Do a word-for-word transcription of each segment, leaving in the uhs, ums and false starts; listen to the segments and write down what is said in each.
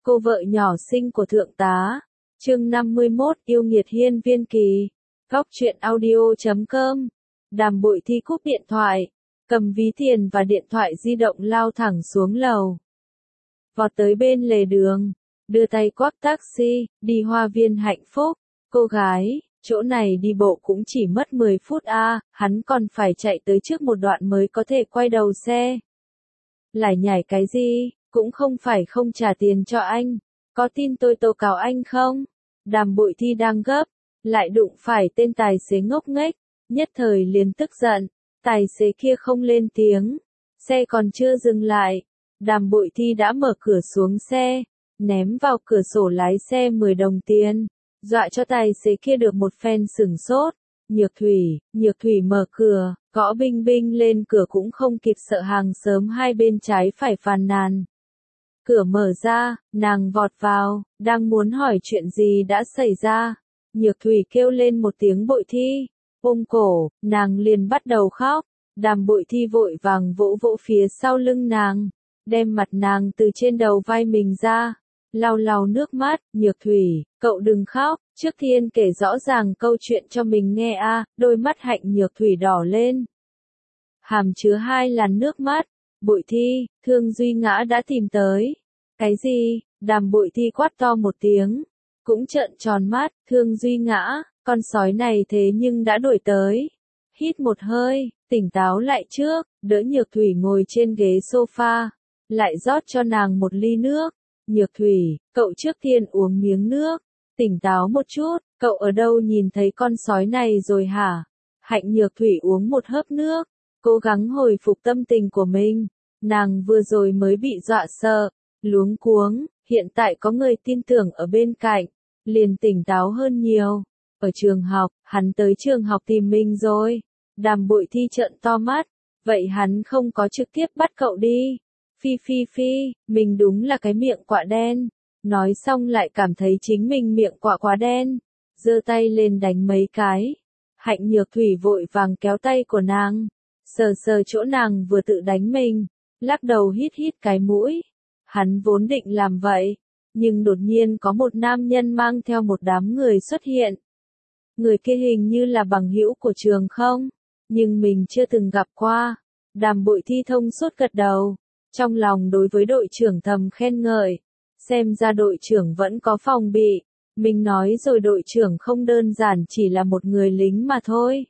cô vợ nhỏ xinh của thượng tá. Chương năm mươi mốt, yêu nghiệt hiên viên kỳ. Góc truyện audio chấm com. Đàm Bội Thi cúp điện thoại, cầm ví tiền và điện thoại di động lao thẳng xuống lầu. Vọt tới bên lề đường, đưa tay quắp taxi, đi Hoa Viên Hạnh Phúc. Cô gái, chỗ này đi bộ cũng chỉ mất mười phút a, à, hắn còn phải chạy tới trước một đoạn mới có thể quay đầu xe. Lải nhải cái gì, cũng không phải không trả tiền cho anh, có tin tôi tố cáo anh không? Đàm Bội Thi đang gấp, lại đụng phải tên tài xế ngốc nghếch, nhất thời liền tức giận, tài xế kia không lên tiếng, xe còn chưa dừng lại, Đàm Bội Thi đã mở cửa xuống xe, ném vào cửa sổ lái xe mười đồng tiền, dọa cho tài xế kia được một phen sửng sốt. Nhược Thủy, Nhược Thủy mở cửa, gõ binh binh lên cửa cũng không kịp sợ hàng xóm hai bên trái phải phàn nàn. Cửa mở ra, nàng vọt vào, đang muốn hỏi chuyện gì đã xảy ra. Nhược Thủy kêu lên một tiếng Bội Thi, ôm cổ, nàng liền bắt đầu khóc. Đàm Bội Thi vội vàng vỗ vỗ phía sau lưng nàng, đem mặt nàng từ trên đầu vai mình ra, lau lau nước mắt. Nhược Thủy, cậu đừng khóc, trước tiên kể rõ ràng câu chuyện cho mình nghe a. À, đôi mắt Hạnh Nhược Thủy đỏ lên, hàm chứa hai làn nước mắt. Bội Thi, Thương Duy Ngã đã tìm tới. Cái gì? Đàm Bội Thi quát to một tiếng, cũng trợn tròn mắt. Thương Duy Ngã, con sói này thế nhưng đã đuổi tới. Hít một hơi, tỉnh táo lại trước, đỡ Nhược Thủy ngồi trên ghế sofa, lại rót cho nàng một ly nước. Nhược Thủy, cậu trước tiên uống miếng nước, tỉnh táo một chút, cậu ở đâu nhìn thấy con sói này rồi hả? Hạnh Nhược Thủy uống một hớp nước, cố gắng hồi phục tâm tình của mình, nàng vừa rồi mới bị dọa sợ, luống cuống, hiện tại có người tin tưởng ở bên cạnh, liền tỉnh táo hơn nhiều. Ở trường học, hắn tới trường học tìm mình rồi. Đàm Bội Thi trợn to mắt, vậy hắn không có trực tiếp bắt cậu đi. Phi phi phi, mình đúng là cái miệng quạ đen. Nói xong lại cảm thấy chính mình miệng quạ quá đen, giơ tay lên đánh mấy cái. Hạnh Nhược Thủy vội vàng kéo tay của nàng, sờ sờ chỗ nàng vừa tự đánh mình, lắc đầu hít hít cái mũi. Hắn vốn định làm vậy, nhưng đột nhiên có một nam nhân mang theo một đám người xuất hiện. Người kia hình như là bằng hữu của trường không, nhưng mình chưa từng gặp qua. Đàm Bội Thi thông suốt gật đầu, trong lòng đối với đội trưởng thầm khen ngợi, xem ra đội trưởng vẫn có phòng bị. Mình nói rồi, đội trưởng không đơn giản chỉ là một người lính mà thôi.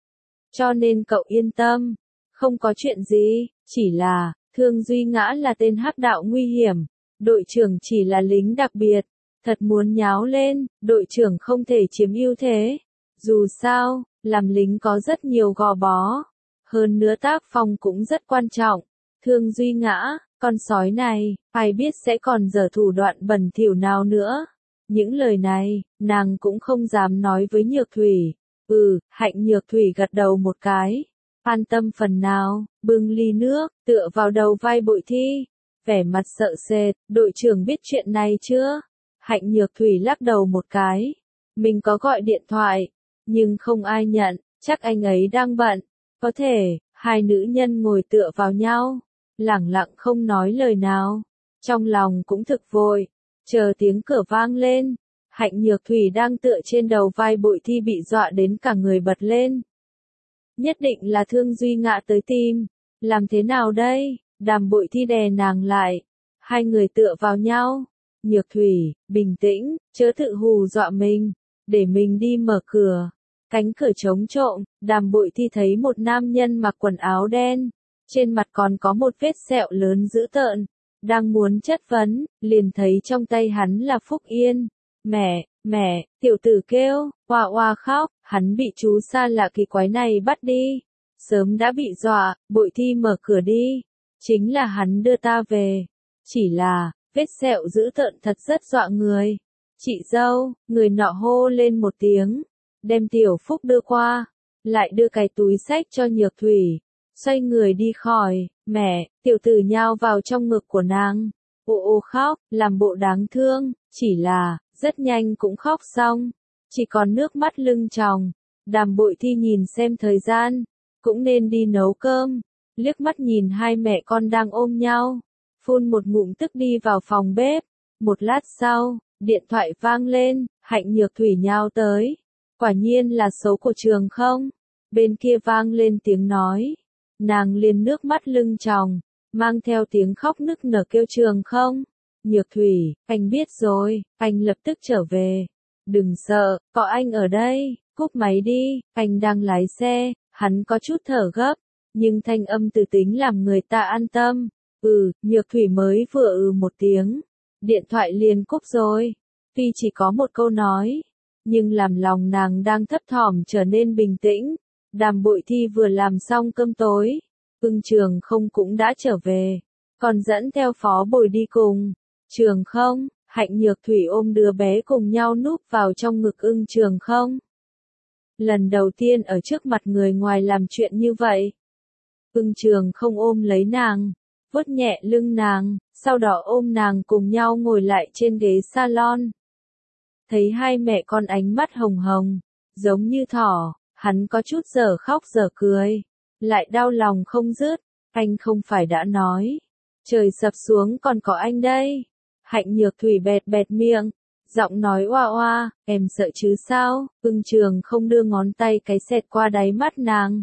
Cho nên cậu yên tâm, không có chuyện gì, chỉ là, Thương Duy Ngã là tên hắc đạo nguy hiểm, đội trưởng chỉ là lính đặc biệt, thật muốn nháo lên, đội trưởng không thể chiếm ưu thế. Dù sao, làm lính có rất nhiều gò bó, hơn nữa tác phong cũng rất quan trọng. Thương Duy Ngã, con sói này, ai biết sẽ còn giở thủ đoạn bẩn thỉu nào nữa. Những lời này, nàng cũng không dám nói với Nhược Thủy. Ừ, Hạnh Nhược Thủy gật đầu một cái, an tâm phần nào, bưng ly nước, tựa vào đầu vai Bội Thi, vẻ mặt sợ sệt. Đội trưởng biết chuyện này chưa? Hạnh Nhược Thủy lắc đầu một cái, mình có gọi điện thoại, nhưng không ai nhận, chắc anh ấy đang bận. Có thể. Hai nữ nhân ngồi tựa vào nhau, lẳng lặng không nói lời nào, trong lòng cũng thực vội, chờ tiếng cửa vang lên. Hạnh Nhược Thủy đang tựa trên đầu vai Bội Thi bị dọa đến cả người bật lên. Nhất định là Thương Duy Ngã tới tìm, làm thế nào đây? Đàm Bội Thi đè nàng lại, hai người tựa vào nhau. Nhược Thủy, bình tĩnh, chớ tự hù dọa mình, để mình đi mở cửa. Cánh cửa trống trộm, Đàm Bội Thi thấy một nam nhân mặc quần áo đen, trên mặt còn có một vết sẹo lớn dữ tợn, đang muốn chất vấn, liền thấy trong tay hắn là Phúc Yên. Mẹ, mẹ, tiểu tử kêu, oa oa khóc, hắn bị chú xa lạ kỳ quái này bắt đi, sớm đã bị dọa. Bội Thi mở cửa đi, chính là hắn đưa ta về, chỉ là, vết sẹo dữ tợn thật rất dọa người. Chị dâu, người nọ hô lên một tiếng, đem Tiểu Phúc đưa qua, lại đưa cái túi xách cho Nhược Thủy, xoay người đi khỏi. Mẹ, tiểu tử nhào vào trong ngực của nàng, ô ô khóc, làm bộ đáng thương, chỉ là, rất nhanh cũng khóc xong, chỉ còn nước mắt lưng tròng. Đàm Bội Thi nhìn xem thời gian, cũng nên đi nấu cơm, liếc mắt nhìn hai mẹ con đang ôm nhau, phun một ngụm tức đi vào phòng bếp, Một lát sau, điện thoại vang lên, Hạnh Nhược Thủy nhào tới. Quả nhiên là số của Trường Không. Bên kia vang lên tiếng nói. Nàng liền nước mắt lưng tròng, mang theo tiếng khóc nức nở kêu Trường Không. Nhược Thủy, anh biết rồi, anh lập tức trở về. Đừng sợ, có anh ở đây, cúp máy đi, anh đang lái xe, hắn có chút thở gấp, nhưng thanh âm từ tính làm người ta an tâm. Ừ, Nhược Thủy mới vừa ừ một tiếng, điện thoại liền cúp rồi. Tuy chỉ có một câu nói, nhưng làm lòng nàng đang thấp thỏm trở nên bình tĩnh. Đàm Bội Thi vừa làm xong cơm tối, Ưng Trường Không cũng đã trở về, còn dẫn theo Phó Bồi đi cùng. Trường Không, Hạnh Nhược Thủy ôm đứa bé cùng nhau núp vào trong ngực Ưng Trường Không. Lần đầu tiên ở trước mặt người ngoài làm chuyện như vậy. Ưng Trường Không ôm lấy nàng, vuốt nhẹ lưng nàng, sau đó ôm nàng cùng nhau ngồi lại trên ghế salon. Thấy hai mẹ con ánh mắt hồng hồng, giống như thỏ, hắn có chút giờ khóc giờ cười, lại đau lòng không dứt. Anh không phải đã nói, trời sập xuống còn có anh đây. Hạnh Nhược Thủy bẹt bẹt miệng, giọng nói oa oa, em sợ chứ sao? Ưng Trường Không đưa ngón tay cái xẹt qua đáy mắt nàng,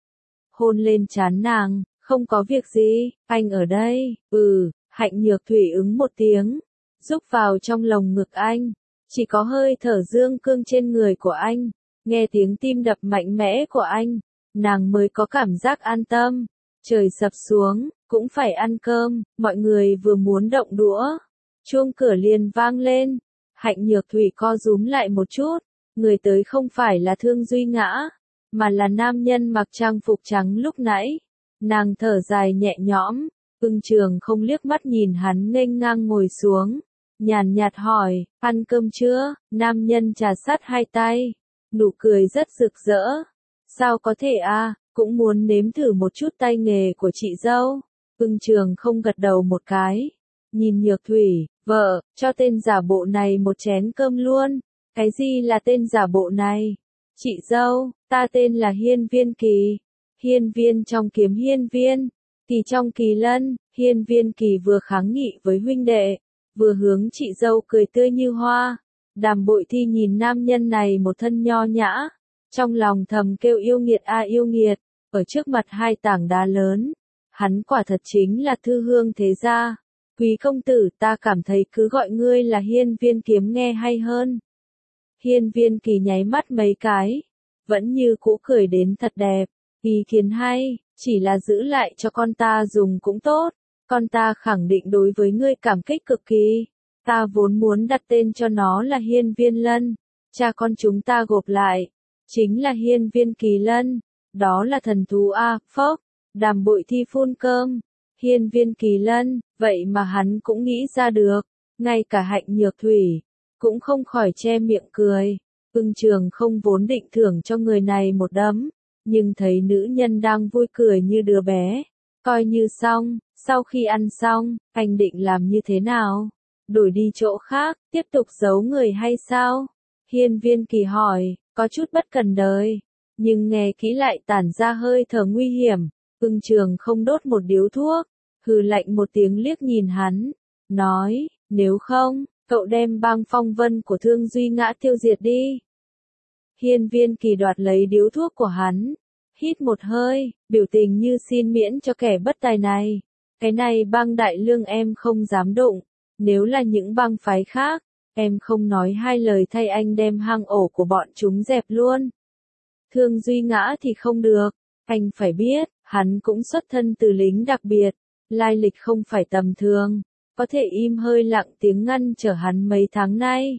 hôn lên trán nàng, không có việc gì, anh ở đây. Ừ, Hạnh Nhược Thủy ứng một tiếng, rúc vào trong lồng ngực anh, chỉ có hơi thở dương cương trên người của anh, nghe tiếng tim đập mạnh mẽ của anh, nàng mới có cảm giác an tâm. Trời sập xuống, cũng phải ăn cơm, mọi người vừa muốn động đũa, chuông cửa liền vang lên. Hạnh Nhược Thủy co rúm lại một chút, người tới không phải là Thương Duy Ngã, mà là nam nhân mặc trang phục trắng lúc nãy. Nàng thở dài nhẹ nhõm, Ưng Trường Không liếc mắt nhìn hắn nghênh ngang ngồi xuống, nhàn nhạt hỏi, ăn cơm chưa? Nam nhân trà sát hai tay, nụ cười rất rực rỡ. Sao có thể a, cũng muốn nếm thử một chút tay nghề của chị dâu. Ưng Trường Không gật đầu một cái, nhìn Nhược Thủy, vợ, cho tên giả bộ này một chén cơm luôn. Cái gì là tên giả bộ này? Chị dâu, ta tên là Hiên Viên Kỳ. Hiên Viên trong Kiếm Hiên Viên, Kỳ trong Kỳ Lân. Hiên Viên Kỳ vừa kháng nghị với huynh đệ, vừa hướng chị dâu cười tươi như hoa. Đàm Bội Thi nhìn nam nhân này một thân nho nhã, trong lòng thầm kêu yêu nghiệt a yêu nghiệt. Ở trước mặt hai tảng đá lớn, hắn quả thật chính là thư hương thế gia. Quý công tử, ta cảm thấy cứ gọi ngươi là Hiên Viên Kiếm nghe hay hơn. Hiên Viên Kỳ nháy mắt mấy cái, vẫn như cũ cười đến thật đẹp. Ý kiến hay, chỉ là giữ lại cho con ta dùng cũng tốt. Con ta khẳng định đối với ngươi cảm kích cực kỳ. Ta vốn muốn đặt tên cho nó là Hiên Viên Lân. Cha con chúng ta gộp lại, chính là Hiên Viên Kỳ Lân. Đó là thần thú a, phốc. Đàm Bội Thi phun cơm. Hiên Viên Kỳ Lân, vậy mà hắn cũng nghĩ ra được. Ngay cả Hạnh Nhược Thủy cũng không khỏi che miệng cười. Ưng Trường Không vốn định thưởng cho người này một đấm, nhưng thấy nữ nhân đang vui cười như đứa bé, coi như xong. Sau khi ăn xong, anh định làm như thế nào? Đổi đi chỗ khác, tiếp tục giấu người hay sao? Hiên Viên Kỳ hỏi, có chút bất cần đời, nhưng nghe kỹ lại tản ra hơi thở nguy hiểm. Ưng Trường Không đốt một điếu thuốc, hừ lạnh một tiếng liếc nhìn hắn, nói, nếu không, cậu đem bang phong vân của Thương Duy Ngã tiêu diệt đi. Hiên Viên Kỳ đoạt lấy điếu thuốc của hắn, hít một hơi, biểu tình như xin miễn cho kẻ bất tài này. Cái này bang Đại Lương em không dám đụng, nếu là những bang phái khác, em không nói hai lời thay anh đem hang ổ của bọn chúng dẹp luôn. Thương Duy Ngã thì không được, anh phải biết, hắn cũng xuất thân từ lính đặc biệt, lai lịch không phải tầm thường, có thể im hơi lặng tiếng ngăn trở hắn mấy tháng nay.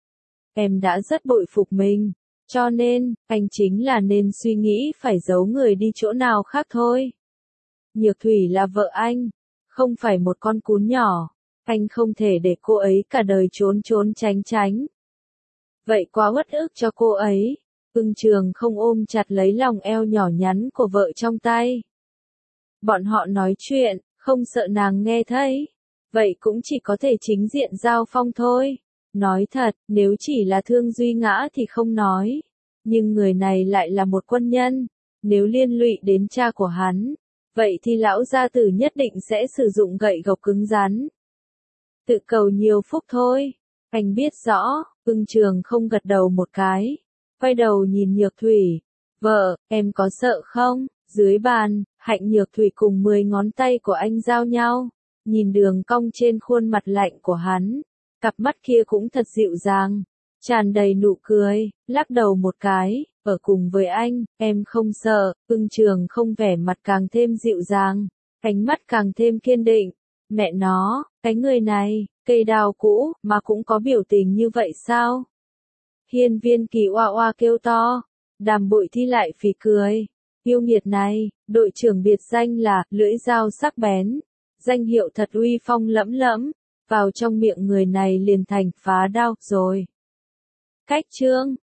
Em đã rất bội phục mình, cho nên, anh chính là nên suy nghĩ phải giấu người đi chỗ nào khác thôi. Nhược Thủy là vợ anh, không phải một con cún nhỏ, anh không thể để cô ấy cả đời trốn trốn tránh tránh. Vậy quá uất ức cho cô ấy. Ưng Trường Không ôm chặt lấy lòng eo nhỏ nhắn của vợ trong tay. Bọn họ nói chuyện, không sợ nàng nghe thấy. Vậy cũng chỉ có thể chính diện giao phong thôi. Nói thật, nếu chỉ là Thương Duy Ngã thì không nói. Nhưng người này lại là một quân nhân. Nếu liên lụy đến cha của hắn, vậy thì lão gia tử nhất định sẽ sử dụng gậy gộc cứng rắn. Tự cầu nhiều phúc thôi. Anh biết rõ, Ưng Trường không gật đầu một cái. Quay đầu nhìn Nhược Thủy. Vợ, em có sợ không? Dưới bàn, Hạnh Nhược Thủy cùng mười ngón tay của anh giao nhau. Nhìn đường cong trên khuôn mặt lạnh của hắn. Cặp mắt kia cũng thật dịu dàng. Tràn đầy nụ cười, lắc đầu một cái. Ở cùng với anh, em không sợ. Ưng Trường không vẻ mặt càng thêm dịu dàng. Ánh mắt càng thêm kiên định. Mẹ nó, cái người này, cây đào cũ, mà cũng có biểu tình như vậy sao? Hiên Viên Kỳ oa oa kêu to. Đàm Bội Thi lại phì cười. Yêu nghiệt này, đội trưởng biệt danh là lưỡi dao sắc bén. Danh hiệu thật uy phong lẫm lẫm. Vào trong miệng người này liền thành phá đao rồi. Cách chương